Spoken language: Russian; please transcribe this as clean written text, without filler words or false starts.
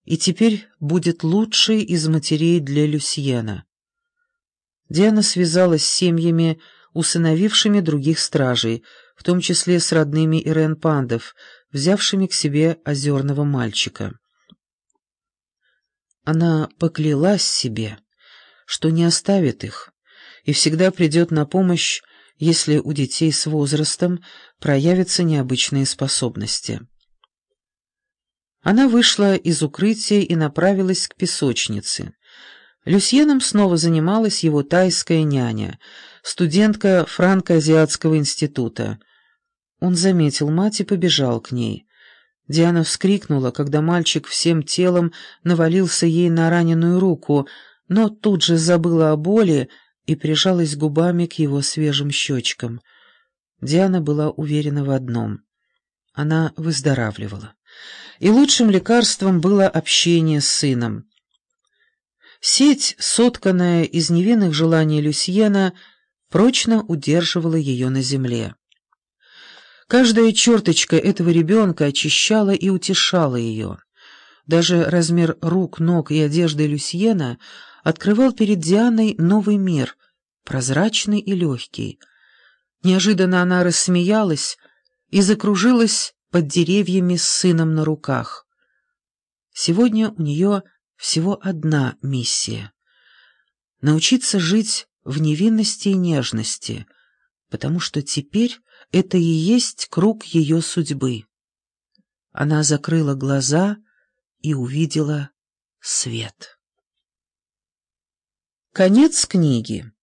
и теперь будет лучшей из матерей для Люсьена. Диана связалась с семьями, усыновившими других стражей, в том числе с родными Ирен Пандов, взявшими к себе озерного мальчика. Она поклялась себе, что не оставит их, и всегда придет на помощь, если у детей с возрастом проявятся необычные способности. Она вышла из укрытия и направилась к песочнице. Люсьеном снова занималась его тайская няня, студентка Франко-Азиатского института. Он заметил мать и побежал к ней. Диана вскрикнула, когда мальчик всем телом навалился ей на раненую руку, но тут же забыла о боли и прижалась губами к его свежим щечкам. Диана была уверена в одном: она выздоравливала. И лучшим лекарством было общение с сыном. Сеть, сотканная из невинных желаний Люсьена, прочно удерживала ее на земле. Каждая черточка этого ребенка очищала и утешала ее. Даже размер рук, ног и одежды Люсьена открывал перед Дианой новый мир, прозрачный и легкий. Неожиданно она рассмеялась и закружилась под деревьями с сыном на руках. Сегодня у нее всего одна миссия — научиться жить в невинности и нежности, потому что теперь это и есть круг ее судьбы. Она закрыла глаза и увидела свет. Конец книги.